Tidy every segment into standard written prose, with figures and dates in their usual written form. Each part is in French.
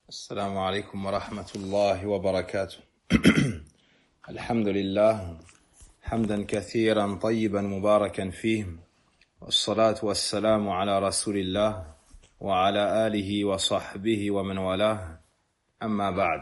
السلام عليكم ورحمة الله وبركاته. الحمد لله حمدا كثيرا طيبا مباركا فيه، والصلاة والسلام على رسول الله وعلى آله وصحبه ومن والاه. أما بعد.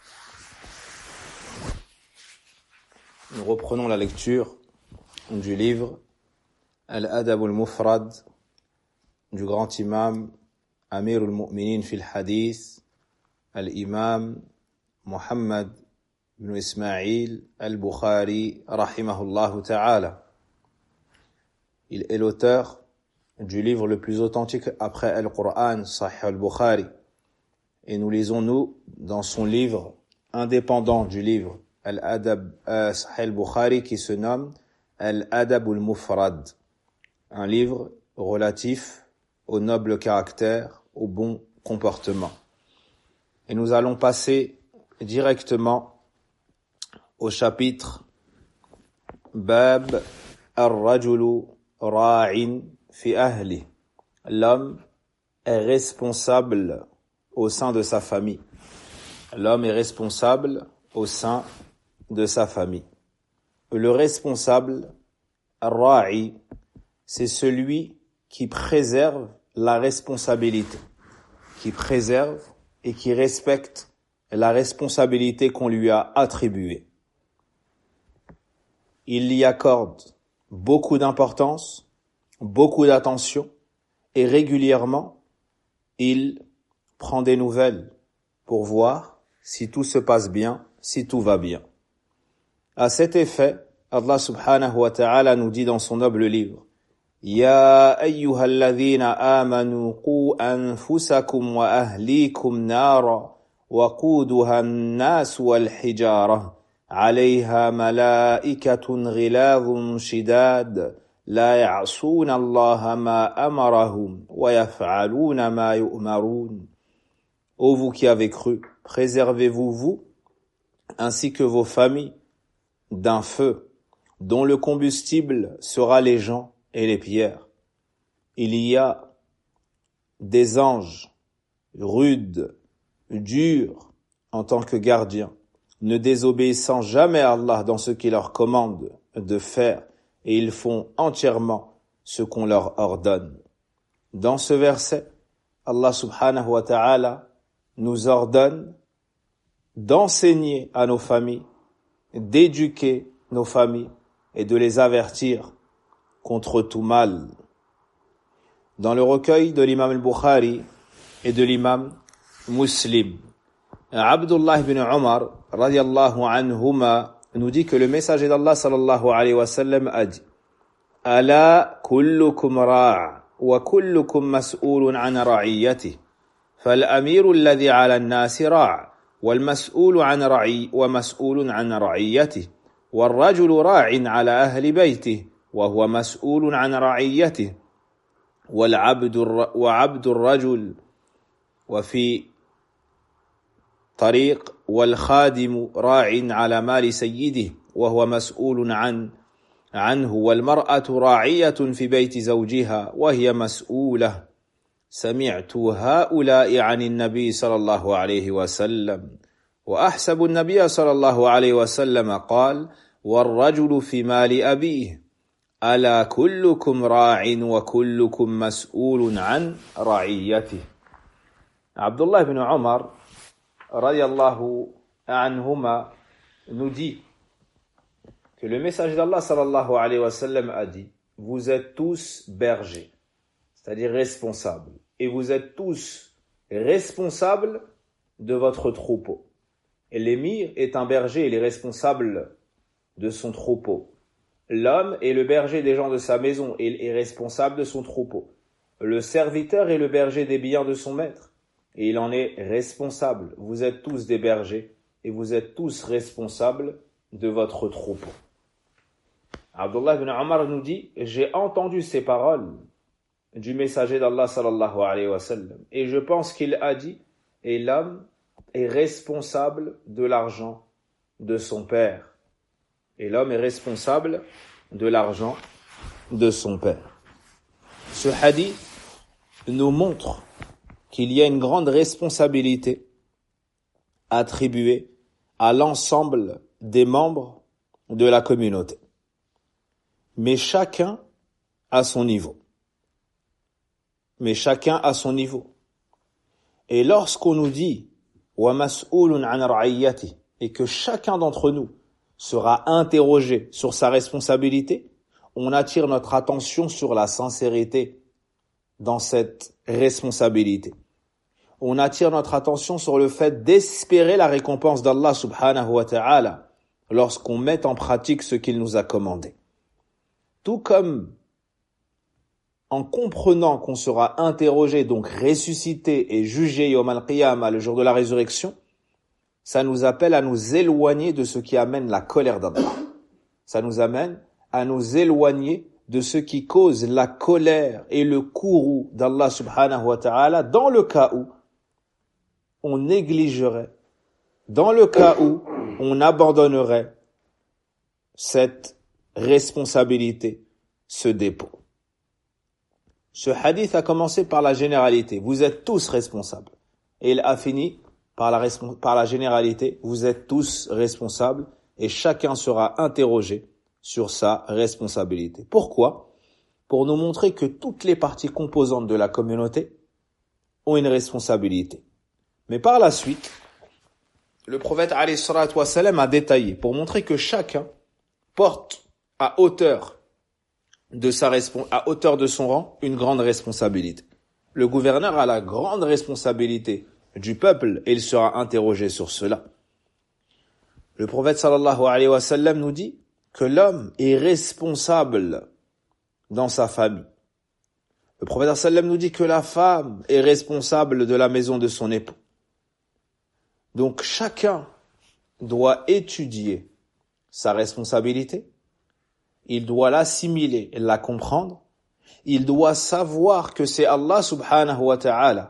Nous reprenons la lecture du livre Al-Adab al-Mufrad du grand imam Amir al-Mu'minin fil Hadith, Al-Imam Muhammad ibn Ismail al-Bukhari rahimahullah ta'ala. Il est l'auteur du livre le plus authentique après Al-Qur'an, Sahih al-Bukhari. Et nous lisons, nous, dans son livre indépendant du livre Al-Adab Sahih al-Bukhari, qui se nomme Al-Adab al-Mufrad, un livre relatif au noble caractère, au bon comportement. Et nous allons passer directement au chapitre Bab ar-rajulu ra'in fi ahli. L'homme est responsable au sein de sa famille. L'homme est responsable au sein de sa famille. Le responsable, ar-ra'i, c'est celui qui préserve la responsabilité, qui préserve et qui respecte la responsabilité qu'on lui a attribuée. Il y accorde beaucoup d'importance, beaucoup d'attention, et régulièrement, il prend des nouvelles pour voir si tout se passe bien, si tout va bien. À cet effet, Allah subhanahu wa ta'ala nous dit dans son noble livre: يا أيها الذين آمنوا قوا أنفسكم وأهليكم نارا وقودها الناس والحجارة عليها ملائكة غلاظ شداد لا يعصون الله ما أمرهم ويفعلون ما يؤمرون. Ô vous qui avez cru, préservez-vous vous ainsi que vos familles d'un feu dont le combustible sera les gens et les pierres. Il y a des anges rudes, durs en tant que gardiens, ne désobéissant jamais à Allah dans ce qu'il leur commande de faire, et ils font entièrement ce qu'on leur ordonne. Dans ce verset, Allah subhanahu wa ta'ala nous ordonne d'enseigner à nos familles, d'éduquer nos familles et de les avertir contre tout mal. Dans le recueil de l'imam al-Bukhari et de l'imam Muslim, Abdullah ibn Umar radiyallahu anhuma nous dit que le messager d'Allah sallallahu alayhi wa sallam a dit: Ala kullukum ra' wa kullukum mas'ulun an ra'iyatihi fal amiru alladhi 'ala an-nasi ra' wal mas'ulu 'an ra'i wa mas'ulun 'an ra'iyatihi wal rajulu ra'in 'ala ahli baytihi وهو مسؤول عن رعيته وعبد الرجل وفي طريق والخادم راع على مال سيده وهو مسؤول عنه والمرأة راعية في بيت زوجها وهي مسؤولة. سمعت هؤلاء عن النبي صلى الله عليه وسلم وأحسب النبي صلى الله عليه وسلم قال: والرجل في مال أبيه ألا كلكم راع وكلكم مسؤول عن رعيته. Abdullah ibn Umar radiyallahu anhuma nous dit que le messager d'Allah sallallahu alayhi wa sallam a dit: vous êtes tous bergers, c'est-à-dire responsables, et vous êtes tous responsables de votre troupeau. Et l'émir est un berger, il est responsable de son troupeau. L'homme est le berger des gens de sa maison et il est responsable de son troupeau. Le serviteur est le berger des biens de son maître et il en est responsable. Vous êtes tous des bergers et vous êtes tous responsables de votre troupeau. Abdullah ibn Umar nous dit: j'ai entendu ces paroles du messager d'Allah sallallahu alayhi wa sallam et je pense qu'il a dit: et l'homme est responsable de l'argent de son père. Et l'homme est responsable de l'argent de son père. Ce hadith nous montre qu'il y a une grande responsabilité attribué à l'ensemble des membres de la communauté. Mais chacun à son niveau. Et lorsqu'on nous dit وَمَسْئُولٌ عَنْ رَعِيَّتِهِ et que chacun d'entre nous sera interrogé sur sa responsabilité, on attire notre attention sur la sincérité dans cette responsabilité. On attire notre attention sur le fait d'espérer la récompense d'Allah subhanahu wa ta'ala lorsqu'on met en pratique ce qu'il nous a commandé. Tout comme en comprenant qu'on sera interrogé, donc ressuscité et jugé yawm al-qiyamah, le jour de la résurrection, ça nous appelle à nous éloigner de ce qui amène la colère d'Allah. Ça nous amène à nous éloigner de ce qui cause la colère et le courroux d'Allah subhanahu wa ta'ala dans le cas où on négligerait, dans le cas où on abandonnerait cette responsabilité, ce dépôt. Ce hadith a commencé par la généralité. Vous êtes tous responsables. Et il a fini par la généralité. Vous êtes tous responsables et chacun sera interrogé sur sa responsabilité. Pourquoi ? Pour nous montrer que toutes les parties composantes de la communauté ont une responsabilité. Mais par la suite, le prophète alayhi salatu wassalam a détaillé pour montrer que chacun porte à hauteur de son rang une grande responsabilité. Le gouverneur a la grande responsabilité du peuple et il sera interrogé sur cela. Le prophète sallallahu alayhi wa sallam nous dit que l'homme est responsable dans sa famille. Le prophète sallallahu alayhi wa sallam nous dit que la femme est responsable de la maison de son époux. Donc chacun doit étudier sa responsabilité, il doit l'assimiler et la comprendre, il doit savoir que c'est Allah subhanahu wa ta'ala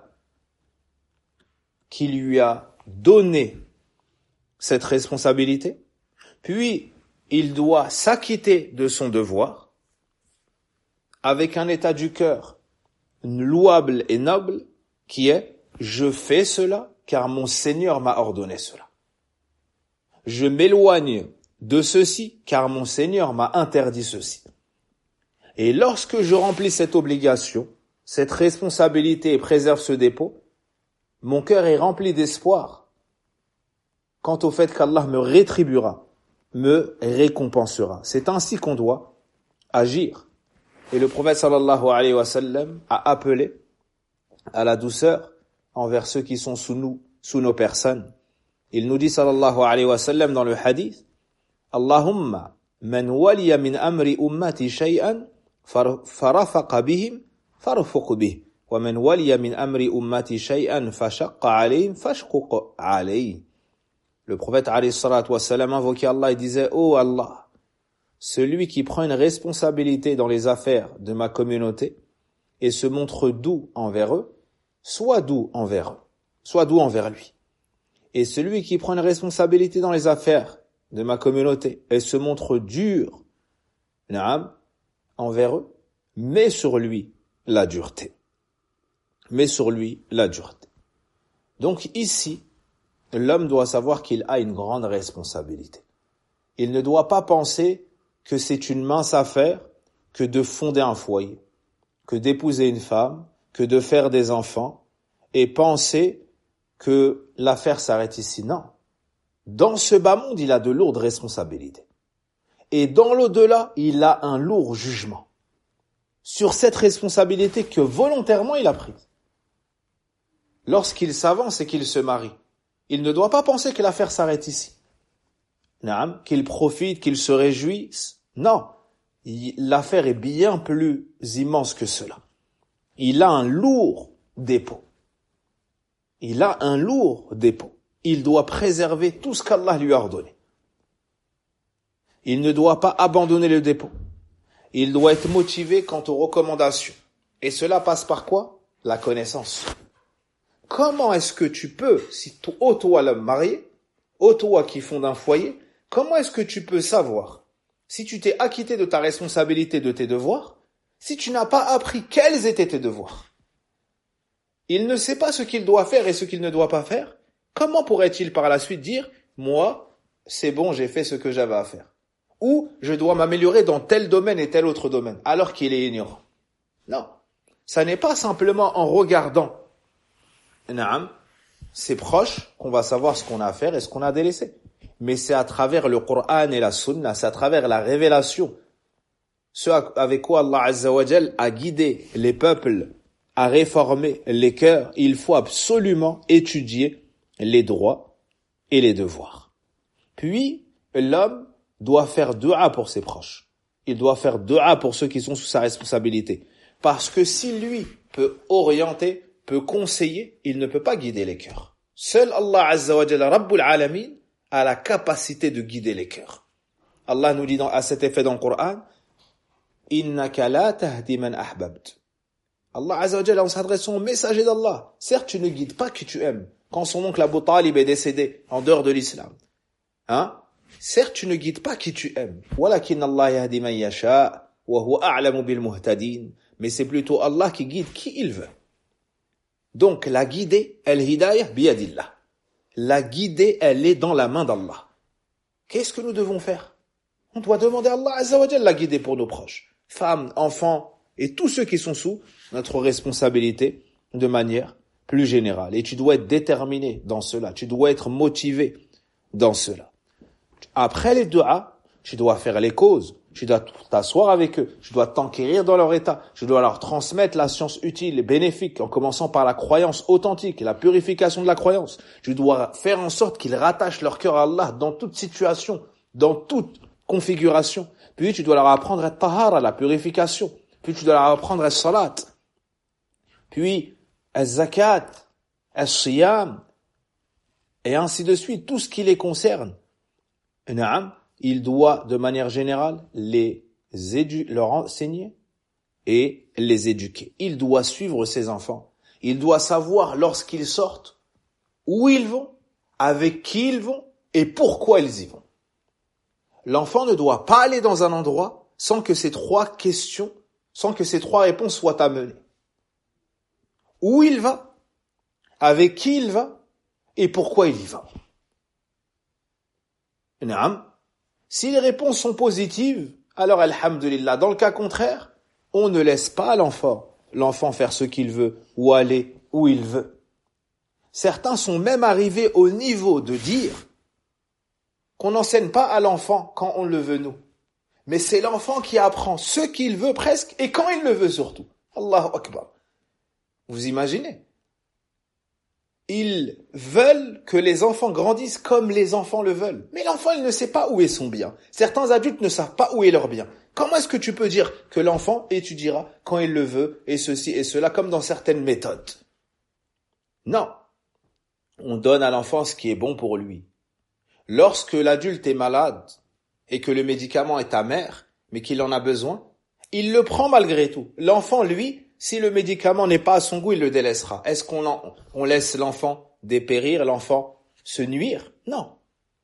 qui lui a donné cette responsabilité, puis il doit s'acquitter de son devoir avec un état du cœur louable et noble qui est « je fais cela car mon Seigneur m'a ordonné cela. Je m'éloigne de ceci car mon Seigneur m'a interdit ceci. » Et lorsque je remplis cette obligation, cette responsabilité et préserve ce dépôt, mon cœur est rempli d'espoir quant au fait qu'Allah me rétribuera, me récompensera. C'est ainsi qu'on doit agir. Et le prophète sallallahu alayhi wa sallam a appelé à la douceur envers ceux qui sont sous nos personnes. Il nous dit sallallahu alayhi wa sallam dans le hadith, Allahumma man waliya min amri ummati shay'an farafaqa bihim farfuq bih wa man waliya min amri ummati shay'an fashaqqa alayhim fashquq alayhi. Le prophète alayhi salatu wa sallam invoquait Allah et disait, oh Allah, celui qui prend une responsabilité dans les affaires de ma communauté et se montre doux envers eux, sois doux envers eux, sois doux envers lui. Et celui qui prend une responsabilité dans les affaires de ma communauté et se montre dur, envers eux, mets sur lui la dureté. Mets sur lui la dureté. Donc ici, l'homme doit savoir qu'il a une grande responsabilité. Il ne doit pas penser que c'est une mince affaire que de fonder un foyer, que d'épouser une femme, que de faire des enfants, et penser que l'affaire s'arrête ici. Non. Dans ce bas monde, il a de lourdes responsabilités. Et dans l'au-delà, il a un lourd jugement sur cette responsabilité que volontairement il a prise. Lorsqu'il s'avance et qu'il se marie, il ne doit pas penser que l'affaire s'arrête ici. Qu'il profite, qu'il se réjouisse. Non. L'affaire est bien plus immense que cela. Il a un lourd dépôt. Il a un lourd dépôt. Il doit préserver tout ce qu'Allah lui a ordonné. Il ne doit pas abandonner le dépôt. Il doit être motivé quant aux recommandations. Et cela passe par quoi? La connaissance. Comment est-ce que tu peux, si toi l'homme marié, toi qui fonde un foyer, comment est-ce que tu peux savoir, si tu t'es acquitté de ta responsabilité, de tes devoirs, si tu n'as pas appris quels étaient tes devoirs? Il ne sait pas ce qu'il doit faire et ce qu'il ne doit pas faire. Comment pourrait-il par la suite dire, moi, c'est bon, j'ai fait ce que j'avais à faire? Ou je dois m'améliorer dans tel domaine et tel autre domaine, alors qu'il est ignorant? Non. Ça n'est pas simplement en regardant Naam, ses proches qu'on va savoir ce qu'on a à faire et ce qu'on a à délaisser. Mais c'est à travers le Coran et la Sunna, c'est à travers la révélation, ce avec quoi Allah Azza wa Jal a guidé les peuples à réformer les cœurs. Il faut absolument étudier les droits et les devoirs. Puis, l'homme doit faire dua pour ses proches. Il doit faire dua pour ceux qui sont sous sa responsabilité. Parce que si lui peut orienter, peut conseiller, il ne peut pas guider les cœurs. Seul Allah Azza wa Jalla Rabbul Alamin a la capacité de guider les cœurs. Allah nous dit à cet effet dans le Coran, Innaka la tahdi man ahbabt. Allah Azza wa Jalla, en s'adressant au messager d'Allah, certes tu ne guides pas qui tu aimes. Quand son oncle Abu Talib est décédé en dehors de l'islam, certes tu ne guides pas qui tu aimes. Walakin Allah yahdi man yasha wa huwa a'lamu bil muhtadin. Mais c'est plutôt Allah qui guide qui il veut. Donc la guider, al-hidayah biyadillah. La guider, elle est dans la main d'Allah. Qu'est-ce que nous devons faire? On doit demander à Allah Azza wa Jalla la guider pour nos proches, femmes, enfants et tous ceux qui sont sous notre responsabilité de manière plus générale. Et tu dois être déterminé dans cela, tu dois être motivé dans cela. Après les du'a, tu dois faire les causes. Tu dois t'asseoir avec eux, tu dois t'enquérir dans leur état, tu dois leur transmettre la science utile et bénéfique en commençant par la croyance authentique et la purification de la croyance. Tu dois faire en sorte qu'ils rattachent leur cœur à Allah dans toute situation, dans toute configuration. Puis tu dois leur apprendre à tahara, la purification. Puis tu dois leur apprendre à salat. Puis à zakat, à siyam, et ainsi de suite, tout ce qui les concerne. Naam. Il doit, de manière générale, leur enseigner et les éduquer. Il doit suivre ses enfants. Il doit savoir lorsqu'ils sortent, où ils vont, avec qui ils vont et pourquoi ils y vont. L'enfant ne doit pas aller dans un endroit sans que ces trois réponses soient amenées. Où il va, avec qui il va et pourquoi il y va. Naam. Si les réponses sont positives, alors alhamdulillah. Dans le cas contraire, on ne laisse pas l'enfant faire ce qu'il veut ou aller où il veut. Certains sont même arrivés au niveau de dire qu'on n'enseigne pas à l'enfant quand on le veut nous. Mais c'est l'enfant qui apprend ce qu'il veut presque et quand il le veut surtout. Allahu Akbar. Vous imaginez? Ils veulent que les enfants grandissent comme les enfants le veulent. Mais l'enfant, il ne sait pas où est son bien. Certains adultes ne savent pas où est leur bien. Comment est-ce que tu peux dire que l'enfant étudiera quand il le veut et ceci et cela comme dans certaines méthodes? Non. On donne à l'enfant ce qui est bon pour lui. Lorsque l'adulte est malade et que le médicament est amer, mais qu'il en a besoin, il le prend malgré tout. L'enfant, lui, si le médicament n'est pas à son goût, il le délaissera. Est-ce qu'on laisse l'enfant dépérir, l'enfant se nuire? Non.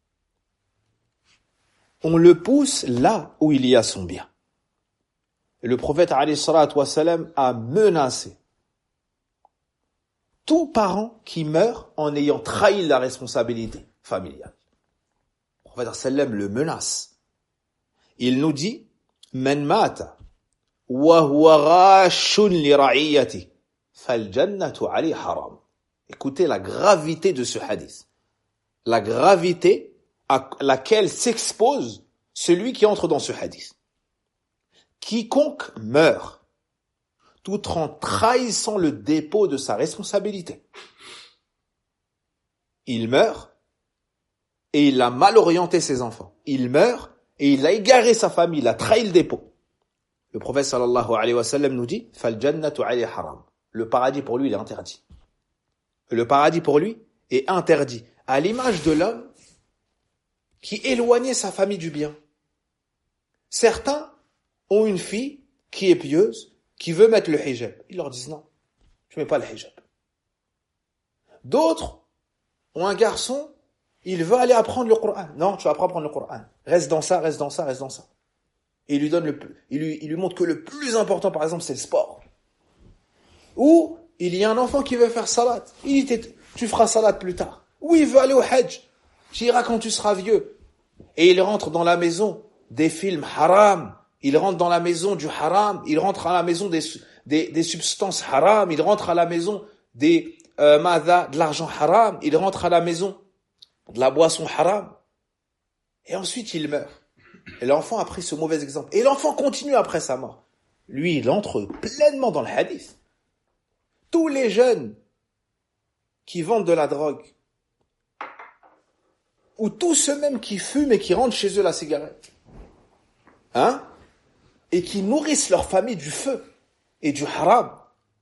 On le pousse là où il y a son bien. Et le prophète alayhi salatu wa salam a menacé tout parent qui meurt en ayant trahi la responsabilité familiale. Le prophète sallam le menace. Il nous dit Man mata Écoutez la gravité de ce hadith. La gravité à laquelle s'expose celui qui entre dans ce hadith. Quiconque meurt tout en trahissant le dépôt de sa responsabilité. Il meurt et il a mal orienté ses enfants. Il meurt et il a égaré sa famille, il a trahi le dépôt. Le prophète sallallahu alayhi wa sallam nous dit Fal jannatu alayhi haram. Le paradis pour lui, il est interdit. Le paradis pour lui est interdit. À l'image de l'homme qui éloignait sa famille du bien. Certains ont une fille qui est pieuse, qui veut mettre le hijab. Ils leur disent non, tu mets pas le hijab. D'autres ont un garçon, il veut aller apprendre le Coran. Non, tu vas pas apprendre le Coran. Reste dans ça, reste dans ça, reste dans ça. Et il lui donne il lui montre que le plus important, par exemple, c'est le sport. Ou il y a un enfant qui veut faire salat. Il dit, tu feras salat plus tard. Où il veut aller au Hajj? Tu iras quand tu seras vieux. Et il rentre dans la maison des films haram. Il rentre dans la maison du haram. Il rentre à la maison des substances haram. Il rentre à la maison de l'argent haram. Il rentre à la maison de la boisson haram. Et ensuite, il meurt. Et l'enfant a pris ce mauvais exemple. Et l'enfant continue après sa mort. Lui, il entre pleinement dans le hadith. Tous les jeunes qui vendent de la drogue, ou tous ceux même qui fument et qui rendent chez eux la cigarette, et qui nourrissent leur famille du feu et du haram,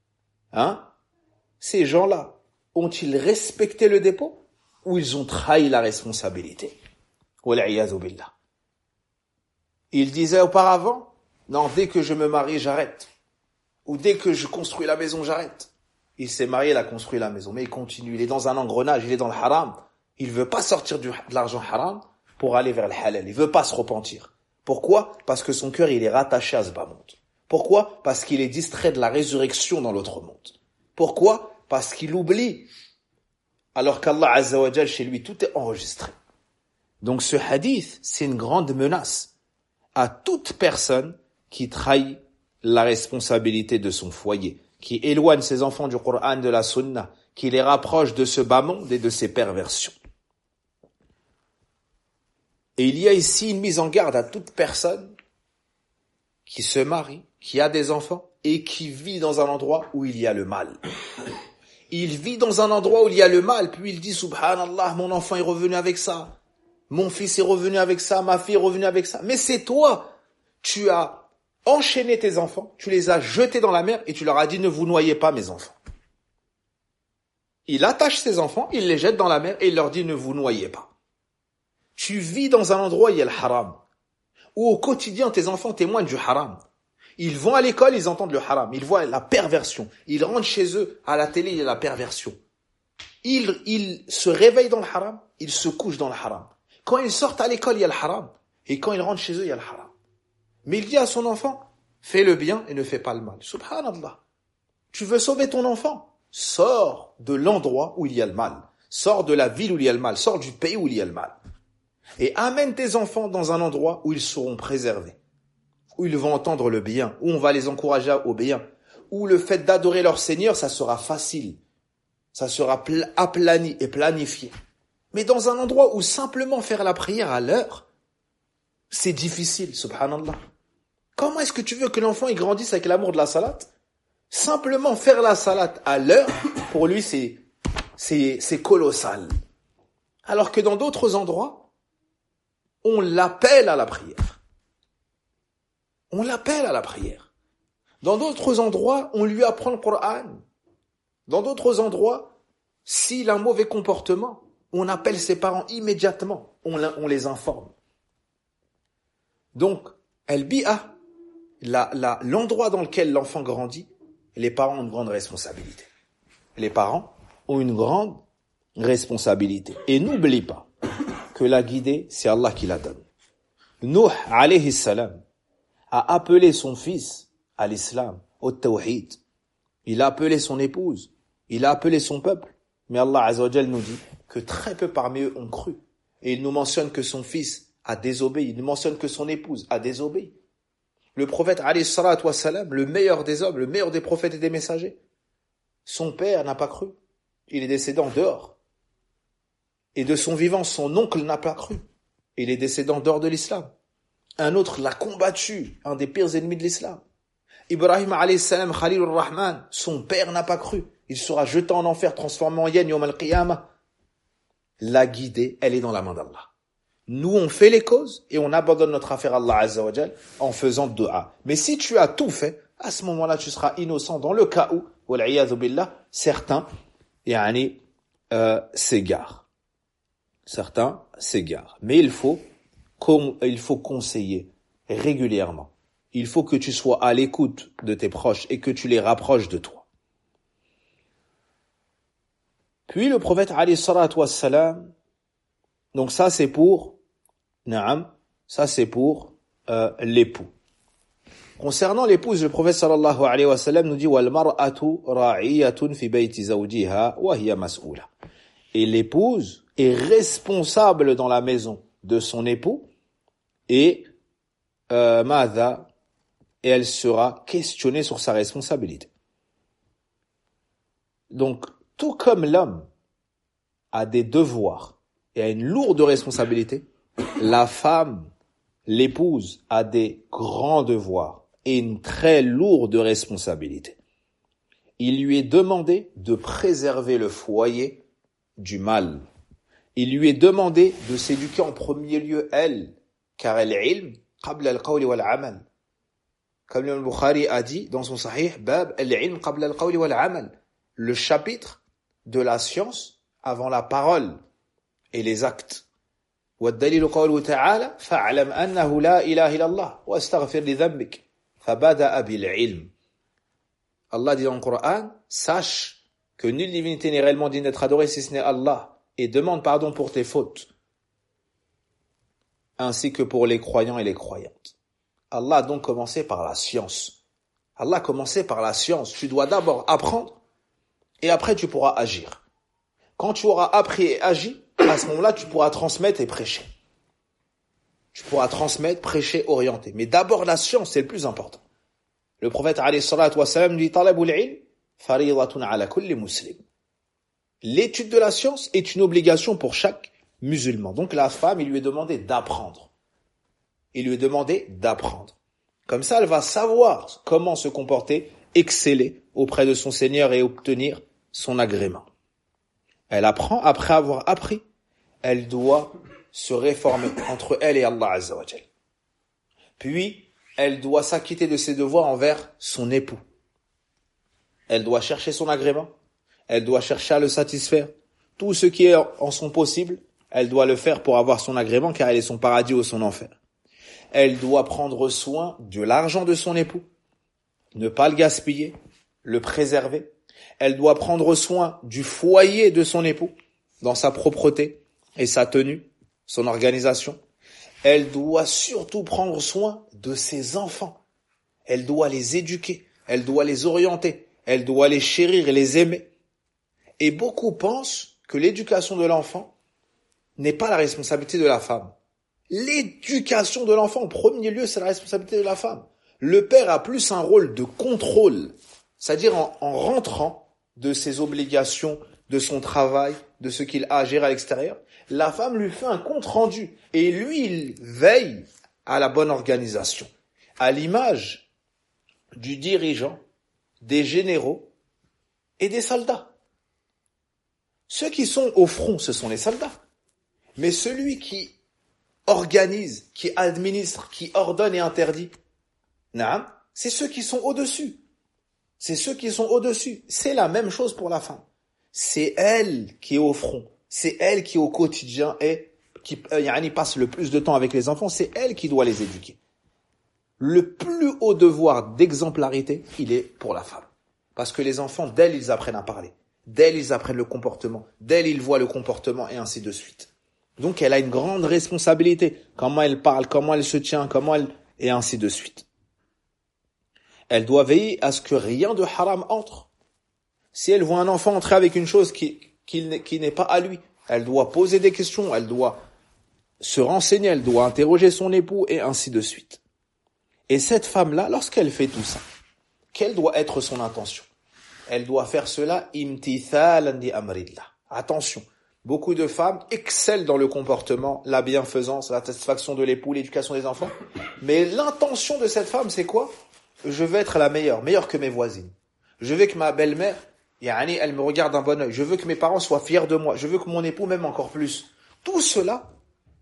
ces gens-là, ont-ils respecté le dépôt ou ils ont trahi la responsabilité? Wal'iyadhu billah. Il disait auparavant, non, dès que je me marie, j'arrête. Ou dès que je construis la maison, j'arrête. Il s'est marié, il a construit la maison, mais il continue, il est dans un engrenage, il est dans le haram. Il veut pas sortir de l'argent haram pour aller vers le halal. Il veut pas se repentir. Pourquoi? Parce que son cœur, il est rattaché à ce bas monde. Pourquoi? Parce qu'il est distrait de la résurrection dans l'autre monde. Pourquoi? Parce qu'il oublie. Alors qu'Allah Azza wa Jal, chez lui, tout est enregistré. Donc ce hadith, c'est une grande menace à toute personne qui trahit la responsabilité de son foyer, qui éloigne ses enfants du Coran, de la Sunna, qui les rapproche de ce bas monde et de ses perversions. Et il y a ici une mise en garde à toute personne qui se marie, qui a des enfants et qui vit dans un endroit où il y a le mal. Il vit dans un endroit où il y a le mal, puis il dit Subhanallah, mon enfant est revenu avec ça, mon fils est revenu avec ça, ma fille est revenue avec ça. Mais c'est toi, tu as enchaîné tes enfants, tu les as jetés dans la mer et tu leur as dit ne vous noyez pas mes enfants. Il attache ses enfants, il les jette dans la mer et il leur dit ne vous noyez pas. Tu vis dans un endroit où il y a le haram, où au quotidien tes enfants témoignent du haram. Ils vont à l'école, ils entendent le haram, ils voient la perversion. Ils rentrent chez eux, à la télé, il y a la perversion. Ils se réveillent dans le haram, ils se couchent dans le haram. Quand ils sortent à l'école, il y a le haram. Et quand ils rentrent chez eux, il y a le haram. Mais il dit à son enfant, fais le bien et ne fais pas le mal. Subhanallah. Tu veux sauver ton enfant? Sors de l'endroit où il y a le mal. Sors de la ville où il y a le mal. Sors du pays où il y a le mal. Et amène tes enfants dans un endroit où ils seront préservés. Où ils vont entendre le bien. Où on va les encourager au bien. Où le fait d'adorer leur Seigneur, ça sera facile. Ça sera aplani et planifié. Mais dans un endroit où simplement faire la prière à l'heure, c'est difficile, subhanallah. Comment est-ce que tu veux que l'enfant il grandisse avec l'amour de la salate? Simplement faire la salate à l'heure, pour lui c'est colossal. Alors que dans d'autres endroits, on l'appelle à la prière. On l'appelle à la prière. Dans d'autres endroits, on lui apprend le Coran. Dans d'autres endroits, s'il a un mauvais comportement, on appelle ses parents immédiatement. On les informe. Donc, al-bi'a, l'endroit dans lequel l'enfant grandit, les parents ont une grande responsabilité. Les parents ont une grande responsabilité. Et n'oublie pas que la guidée, c'est Allah qui la donne. Nuh, alayhi salam, a appelé son fils à l'islam, au tawhid. Il a appelé son épouse. Il a appelé son peuple. Mais Allah Azza wa Jal nous dit que très peu parmi eux ont cru. Et il nous mentionne que son fils a désobéi. Il nous mentionne que son épouse a désobéi. Le prophète, alayhi salatu wa salam, le meilleur des hommes, le meilleur des prophètes et des messagers, son père n'a pas cru. Il est décédé en dehors. Et de son vivant, son oncle n'a pas cru. Il est décédé en dehors de l'islam. Un autre l'a combattu, un des pires ennemis de l'islam. Ibrahim alayhi salam, Khalilur Rahman, son père n'a pas cru. Il sera jeté en enfer, transformé en hyène, yawm al-qiyamah. La guidée, elle est dans la main d'Allah. Nous, on fait les causes et on abandonne notre affaire à Allah Azza wa Jal en faisant dua. Mais si tu as tout fait, à ce moment-là, tu seras innocent dans le cas où, wal'iyadhu billah, certains, s'égarent. Certains s'égarent. Mais il faut conseiller régulièrement. Il faut que tu sois à l'écoute de tes proches et que tu les rapproches de toi. Puis le prophète alayhi salatu wassalam, donc ça c'est pour l'époux. Concernant l'épouse, le prophète sallallahu alayhi wa sallam nous dit wal mar'atu ra'iyatun fi bayti zawjiha wa hiya mas'ula. Et l'épouse, est responsable dans la maison de son époux et Mada, et elle sera questionnée sur sa responsabilité. Donc, tout comme l'homme a des devoirs et a une lourde responsabilité, la femme, l'épouse, a des grands devoirs et une très lourde responsabilité. Il lui est demandé de préserver le foyer du mal. Il lui est demandé de s'éduquer en premier lieu, elle, car al-ilm qabla al-qawli wal-amal. Comme le Bukhari a dit dans son sahih, bab al-ilm qabla al-qawli wal-amal. Le chapitre de la science avant la parole et les actes. والدليل قوله تعالى فاعلم أنه لا إله إلا الله واستغفر لذنبك فبدأ بالعلم. Allah dit dans le Coran, sache que nulle divinité n'est réellement digne d'être adorée si ce n'est Allah, et demande pardon pour tes fautes, ainsi que pour les croyants et les croyantes. Allah a donc commencé par la science. Allah a commencé par la science. Tu dois d'abord apprendre, et après tu pourras agir. Quand tu auras appris et agi, à ce moment-là, tu pourras transmettre et prêcher. Tu pourras transmettre, prêcher, orienter. Mais d'abord la science, c'est le plus important. Le prophète alayhi salatu wa salam dit talabul ilm faridatun ala kulli muslim. L'étude de la science est une obligation pour chaque musulman. Donc la femme, il lui est demandé d'apprendre. Il lui est demandé d'apprendre. Comme ça, elle va savoir comment se comporter, exceller auprès de son Seigneur et obtenir son agrément. Elle apprend, après avoir appris, elle doit se réformer entre elle et Allah Azza wa Jal. Puis, elle doit s'acquitter de ses devoirs envers son époux. Elle doit chercher son agrément. Elle doit chercher à le satisfaire. Tout ce qui est en son possible, elle doit le faire pour avoir son agrément, car elle est son paradis ou son enfer. Elle doit prendre soin de l'argent de son époux, ne pas le gaspiller, le préserver. Elle doit prendre soin du foyer de son époux, dans sa propreté et sa tenue, son organisation. Elle doit surtout prendre soin de ses enfants. Elle doit les éduquer, elle doit les orienter, elle doit les chérir et les aimer. Et beaucoup pensent que l'éducation de l'enfant n'est pas la responsabilité de la femme. L'éducation de l'enfant, en premier lieu, c'est la responsabilité de la femme. Le père a plus un rôle de contrôle, c'est-à-dire en rentrant de ses obligations, de son travail, de ce qu'il a à gérer à l'extérieur. La femme lui fait un compte-rendu et lui, il veille à la bonne organisation. À l'image du dirigeant, des généraux et des soldats. Ceux qui sont au front, ce sont les soldats. Mais celui qui organise, qui administre, qui ordonne et interdit, c'est ceux qui sont au-dessus. C'est ceux qui sont au-dessus. C'est la même chose pour la femme. C'est elle qui est au front. C'est elle qui au quotidien qui passe le plus de temps avec les enfants. C'est elle qui doit les éduquer. Le plus haut devoir d'exemplarité, il est pour la femme. Parce que les enfants, d'elle, ils apprennent à parler. D'elle, ils apprennent le comportement. D'elle, ils voient le comportement et ainsi de suite. Donc, elle a une grande responsabilité. Comment elle parle, comment elle se tient, et ainsi de suite. Elle doit veiller à ce que rien de haram entre. Si elle voit un enfant entrer avec une chose qui n'est pas à lui, elle doit poser des questions, elle doit se renseigner, elle doit interroger son époux et ainsi de suite. Et cette femme-là, lorsqu'elle fait tout ça, quelle doit être son intention? Elle doit faire cela imtithalan li amrillah. Attention, beaucoup de femmes excellent dans le comportement, la bienfaisance, la satisfaction de l'époux, l'éducation des enfants. Mais l'intention de cette femme, c'est quoi? Je veux être la meilleure que mes voisines. Je veux que ma belle-mère, elle me regarde d'un bon œil. Je veux que mes parents soient fiers de moi. Je veux que mon époux m'aime encore plus. Tout cela,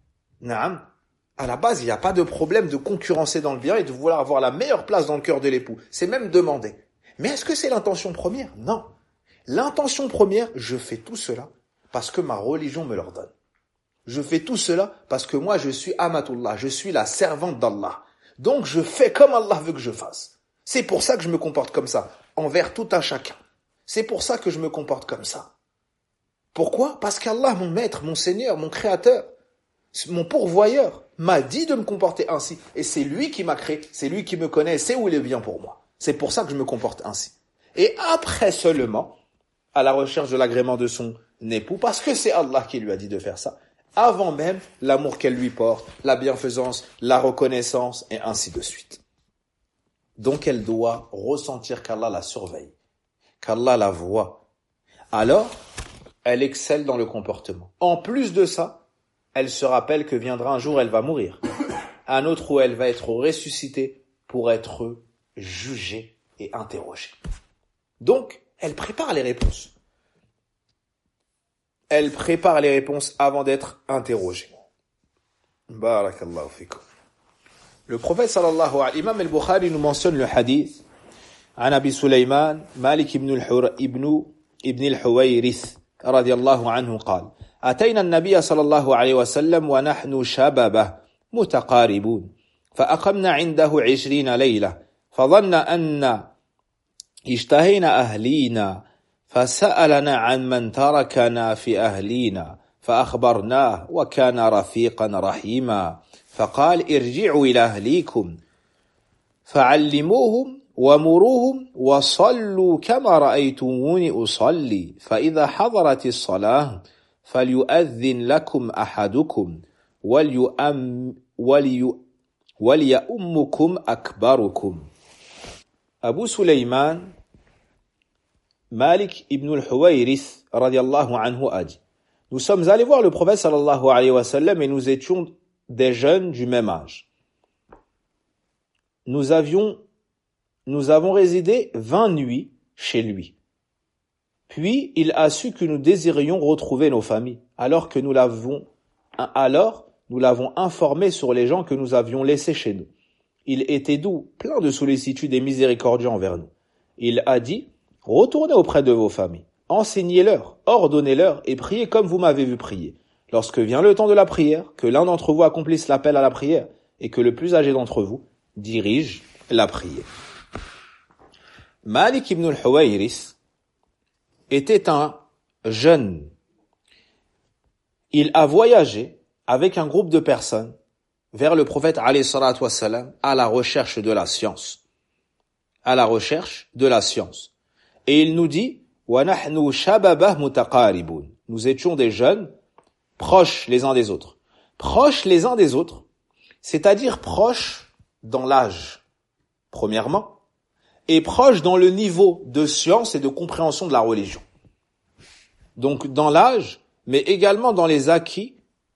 à la base, il n'y a pas de problème de concurrencer dans le bien et de vouloir avoir la meilleure place dans le cœur de l'époux. C'est même demandé. Mais est-ce que c'est l'intention première? Non. L'intention première, je fais tout cela parce que ma religion me l'ordonne. Je fais tout cela parce que moi, je suis Amatullah, je suis la servante d'Allah. Donc, je fais comme Allah veut que je fasse. C'est pour ça que je me comporte comme ça, envers tout un chacun. C'est pour ça que je me comporte comme ça. Pourquoi? Parce qu'Allah, mon maître, mon Seigneur, mon Créateur, mon pourvoyeur, m'a dit de me comporter ainsi. Et c'est lui qui m'a créé, c'est lui qui me connaît, c'est où il est bien pour moi. C'est pour ça que je me comporte ainsi. Et après seulement, à la recherche de l'agrément de son époux parce que c'est Allah qui lui a dit de faire ça, avant même l'amour qu'elle lui porte, la bienfaisance, la reconnaissance et ainsi de suite. Donc elle doit ressentir qu'Allah la surveille, qu'Allah la voit. Alors, elle excelle dans le comportement. En plus de ça, elle se rappelle que viendra un jour où elle va mourir. Un autre où elle va être ressuscitée pour être jugée et interrogée. Donc, elle prépare les réponses. Elle prépare les réponses avant d'être interrogée. Barakallahu fikum. Le prophète sallallahu alayhi wa sallam, Imam al-Bukhari nous mentionne le hadith عن أبي سليمان مالك ابن الحويرث رضي الله عنه قال أتينا النبي صلى الله عليه وسلم ونحن شبابه متقاربون فأقمنا عنده 20 ليلة فظن أن اشتهينا أهلينا فسألنا عن من تركنا في أهلينا فأخبرناه وكان رفيقا رحيما فقال ارجعوا إلى أهليكم فعلموهم ومروهم وصلوا كما رأيتموني أصلي فإذا حضرت الصلاة فليؤذن لكم أحدكم وليؤمكم أكبركم. Abu Sulaiman, Malik ibn al-Huwayrith radiyallahu anhu a dit: nous sommes allés voir le prophète sallallahu alayhi wa sallam et nous étions des jeunes du même âge. Nous avons résidé 20 nuits chez lui. Puis il a su que nous désirions retrouver nos familles, alors nous l'avons informé sur les gens que nous avions laissés chez nous. Il était doux, plein de sollicitude et miséricordieux envers nous. Il a dit: retournez auprès de vos familles, enseignez-leur, ordonnez-leur et priez comme vous m'avez vu prier. Lorsque vient le temps de la prière, que l'un d'entre vous accomplisse l'appel à la prière et que le plus âgé d'entre vous dirige la prière. Malik ibn al-Huwayrith était un jeune. Il a voyagé avec un groupe de personnes vers le prophète alayhi salatu wassalam à la recherche de la science. À la recherche de la science. Et il nous dit: wa nahnu shababah mutaqaribun. Nous étions des jeunes proches les uns des autres. Proches les uns des autres, c'est-à-dire proches dans l'âge, premièrement, et proches dans le niveau de science et de compréhension de la religion. Donc dans l'âge, mais également dans les acquis,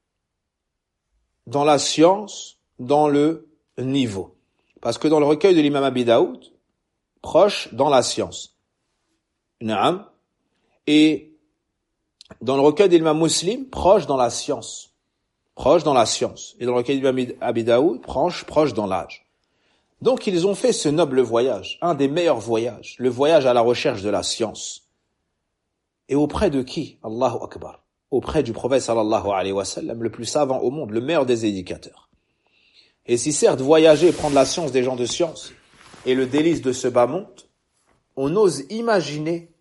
dans la science, dans le niveau. Parce que dans le recueil de l'imam Abi Daoud, proche dans la science. Naam. Et dans le recueil de l'imam Muslim, proche dans la science. Proche dans la science. Et dans le recueil de l'imam Abi Daoud, proche dans l'âge. Donc ils ont fait ce noble voyage, un des meilleurs voyages, le voyage à la recherche de la science. Et auprès de qui? Allahu Akbar. Auprès du prophète sallallahu alayhi wa sallam, le plus savant au monde, le meilleur des éducateurs. Et si certes voyager et prendre la science des gens de science est le délice de ce bas monde, on ose imaginer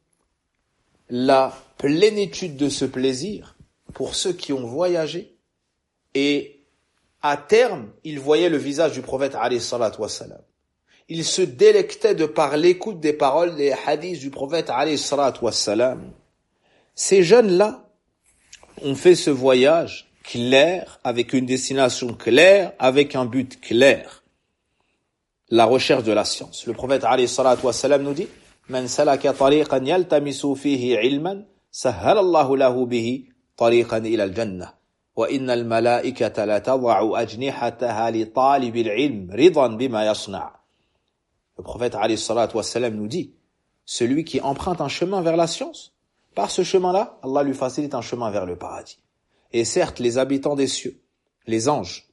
la plénitude de ce plaisir pour ceux qui ont voyagé et à terme, ils voyaient le visage du prophète alayhi salatu wassalam. Ils se délectaient de par l'écoute des paroles des hadiths du prophète alayhi salatu wassalam. Ces jeunes-là ont fait ce voyage clair, avec une destination claire, avec un but clair. La recherche de la science. Le prophète alayhi salatu wassalam nous dit: Man salaka tariqan yaltamisu fihi ilman, sahhala Allahu lahu bihi tariqan ila al-jannah. وَإِنَّ الْمَلَائِكَةَ لَتَضَعُ أَجْنِحَتَهَا لِطَالِبِ الْعِلْمِ رِضًا بِمَا يَصْنَعُ. Le prophète alayhi salatu wassalam nous dit: celui qui emprunte un chemin vers la science, par ce chemin-là, Allah lui facilite un chemin vers le paradis. Et certes, les habitants des cieux, les anges,